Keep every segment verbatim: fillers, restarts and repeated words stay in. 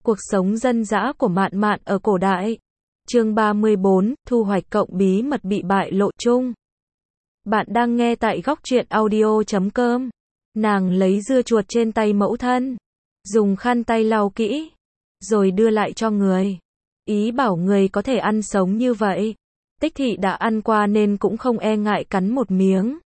Cuộc sống dân dã của Mạn Mạn ở cổ đại. Chương ba mươi bốn, thu hoạch cộng bí mật bị bại lộ chung. Bạn đang nghe tại góc truyện audio chấm com. Nàng lấy dưa chuột trên tay mẫu thân, dùng khăn tay lau kỹ, rồi đưa lại cho người. Ý bảo người có thể ăn sống như vậy. Tích Thị đã ăn qua nên cũng không e ngại cắn một miếng.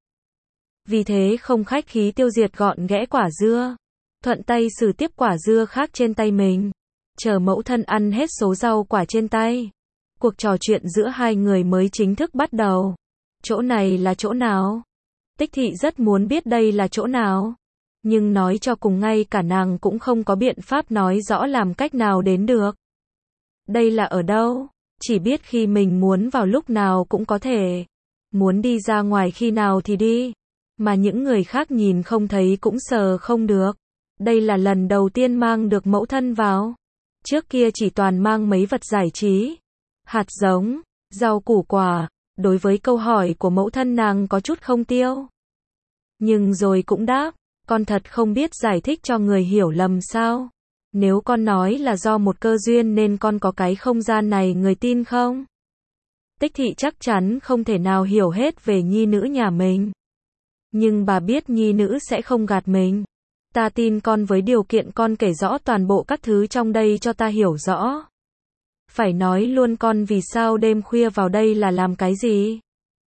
Vì thế không khách khí tiêu diệt gọn ghẽ quả dưa. Thuận tay xử tiếp quả dưa khác trên tay mình. Chờ mẫu thân ăn hết số rau quả trên tay. Cuộc trò chuyện giữa hai người mới chính thức bắt đầu. Chỗ này là chỗ nào? Tích Thị rất muốn biết đây là chỗ nào. Nhưng nói cho cùng ngay cả nàng cũng không có biện pháp nói rõ làm cách nào đến được. Đây là ở đâu? Chỉ biết khi mình muốn vào lúc nào cũng có thể. Muốn đi ra ngoài khi nào thì đi. Mà những người khác nhìn không thấy cũng sờ không được. Đây là lần đầu tiên mang được mẫu thân vào. Trước kia chỉ toàn mang mấy vật giải trí. Hạt giống, rau củ quả. Đối với câu hỏi của mẫu thân nàng có chút không tiêu. Nhưng rồi cũng đáp, con thật không biết giải thích cho người hiểu lầm sao. Nếu con nói là do một cơ duyên nên con có cái không gian này người tin không? Tích Thị chắc chắn không thể nào hiểu hết về nhi nữ nhà mình. Nhưng bà biết nhi nữ sẽ không gạt mình. Ta tin con với điều kiện con kể rõ toàn bộ các thứ trong đây cho ta hiểu rõ. Phải nói luôn con vì sao đêm khuya vào đây là làm cái gì?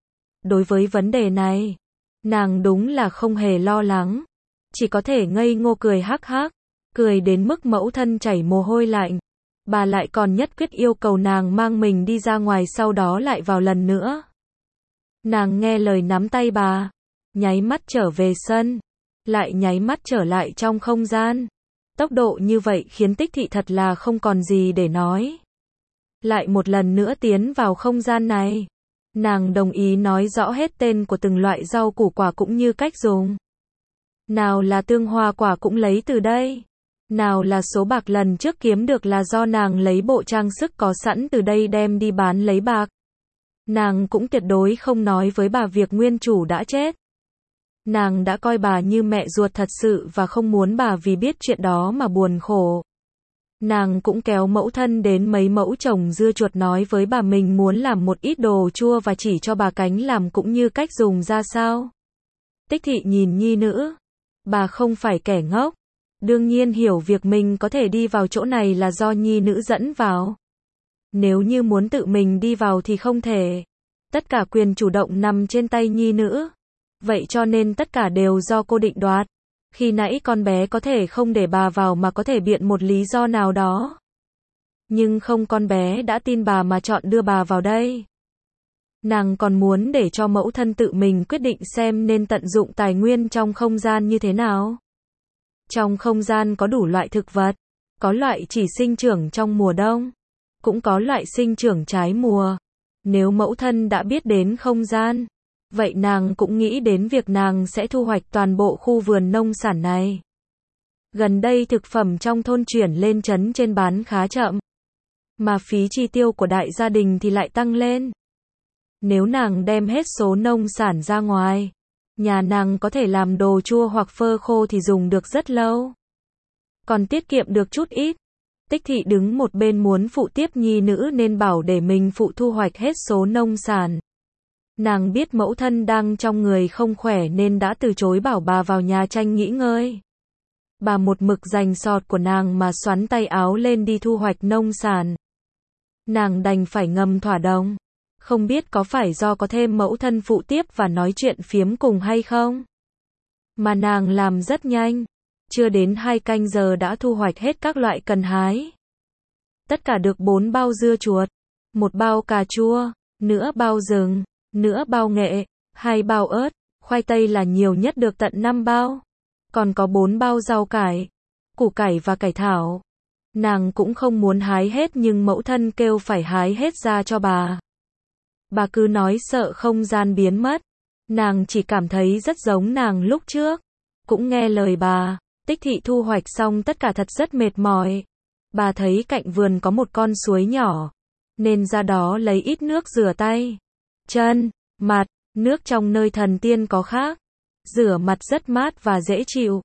Đối với vấn đề này, nàng đúng là không hề lo lắng. Chỉ có thể ngây ngô cười hắc hắc. Cười đến mức mẫu thân chảy mồ hôi lạnh. Bà lại còn nhất quyết yêu cầu nàng mang mình đi ra ngoài sau đó lại vào lần nữa. Nàng nghe lời nắm tay bà. Nháy mắt trở về sân. Lại nháy mắt trở lại trong không gian. Tốc độ như vậy khiến Tích Thị thật là không còn gì để nói. Lại một lần nữa tiến vào không gian này. Nàng đồng ý nói rõ hết tên của từng loại rau củ quả cũng như cách dùng. Nào là tương hoa quả cũng lấy từ đây. Nào là số bạc lần trước kiếm được là do nàng lấy bộ trang sức có sẵn từ đây đem đi bán lấy bạc. Nàng cũng tuyệt đối không nói với bà việc nguyên chủ đã chết. Nàng đã coi bà như mẹ ruột thật sự và không muốn bà vì biết chuyện đó mà buồn khổ. Nàng cũng kéo mẫu thân đến mấy mẫu trồng dưa chuột nói với bà mình muốn làm một ít đồ chua và chỉ cho bà cánh làm cũng như cách dùng ra sao. Tích Thị nhìn nhi nữ. Bà không phải kẻ ngốc. Đương nhiên hiểu việc mình có thể đi vào chỗ này là do nhi nữ dẫn vào. Nếu như muốn tự mình đi vào thì không thể. Tất cả quyền chủ động nằm trên tay nhi nữ. Vậy cho nên tất cả đều do cô định đoạt. Khi nãy con bé có thể không để bà vào mà có thể biện một lý do nào đó. Nhưng không, con bé đã tin bà mà chọn đưa bà vào đây. Nàng còn muốn để cho mẫu thân tự mình quyết định xem nên tận dụng tài nguyên trong không gian như thế nào. Trong không gian có đủ loại thực vật. Có loại chỉ sinh trưởng trong mùa đông. Cũng có loại sinh trưởng trái mùa. Nếu mẫu thân đã biết đến không gian, vậy nàng cũng nghĩ đến việc nàng sẽ thu hoạch toàn bộ khu vườn nông sản này. Gần đây thực phẩm trong thôn chuyển lên trấn trên bán khá chậm. Mà phí chi tiêu của đại gia đình thì lại tăng lên. Nếu nàng đem hết số nông sản ra ngoài, nhà nàng có thể làm đồ chua hoặc phơ khô thì dùng được rất lâu. Còn tiết kiệm được chút ít. Tích Thị đứng một bên muốn phụ tiếp nhi nữ nên bảo để mình phụ thu hoạch hết số nông sản. Nàng biết mẫu thân đang trong người không khỏe nên đã từ chối bảo bà vào nhà tranh nghỉ ngơi. Bà một mực dành sọt của nàng mà xoắn tay áo lên đi thu hoạch nông sản. Nàng đành phải ngầm thỏa đồng. Không biết có phải do có thêm mẫu thân phụ tiếp và nói chuyện phiếm cùng hay không? Mà nàng làm rất nhanh. Chưa đến hai canh giờ đã thu hoạch hết các loại cần hái. Tất cả được bốn bao dưa chuột, một bao cà chua, nửa bao rừng, nửa bao nghệ, hai bao ớt, khoai tây là nhiều nhất được tận năm bao. Còn có bốn bao rau cải, củ cải và cải thảo. Nàng cũng không muốn hái hết nhưng mẫu thân kêu phải hái hết ra cho bà. Bà cứ nói sợ không gian biến mất. Nàng chỉ cảm thấy rất giống nàng lúc trước. Cũng nghe lời bà. Tích Thị thu hoạch xong tất cả thật rất mệt mỏi. Bà thấy cạnh vườn có một con suối nhỏ. Nên ra đó lấy ít nước rửa tay, chân, mặt. Nước trong nơi thần tiên có khác. Rửa mặt rất mát và dễ chịu.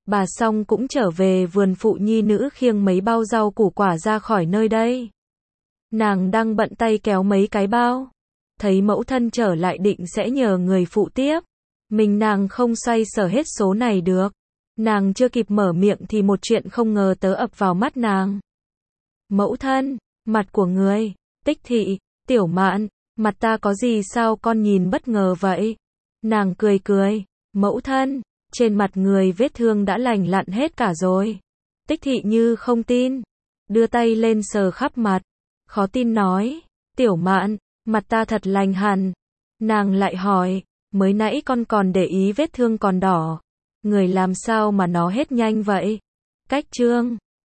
bà xong cũng trở về vườn phụ nhi nữ khiêng mấy bao rau củ quả ra khỏi nơi đây. Nàng đang bận tay kéo mấy cái bao. Thấy mẫu thân trở lại định sẽ nhờ người phụ tiếp. Mình nàng không xoay sở hết số này được. Nàng chưa kịp mở miệng thì một chuyện không ngờ tớ ập vào mắt nàng. Mẫu thân, mặt của người, Tích Thị, Tiểu Mạn, mặt ta có gì sao con nhìn bất ngờ vậy? Nàng cười cười, mẫu thân, trên mặt người vết thương đã lành lặn hết cả rồi. Tích Thị như không tin, đưa tay lên sờ khắp mặt, khó tin nói, Tiểu Mạn, mặt ta thật lành hẳn. Nàng lại hỏi, mới nãy con còn để ý vết thương còn đỏ, người làm sao mà nó hết nhanh vậy? Cách chương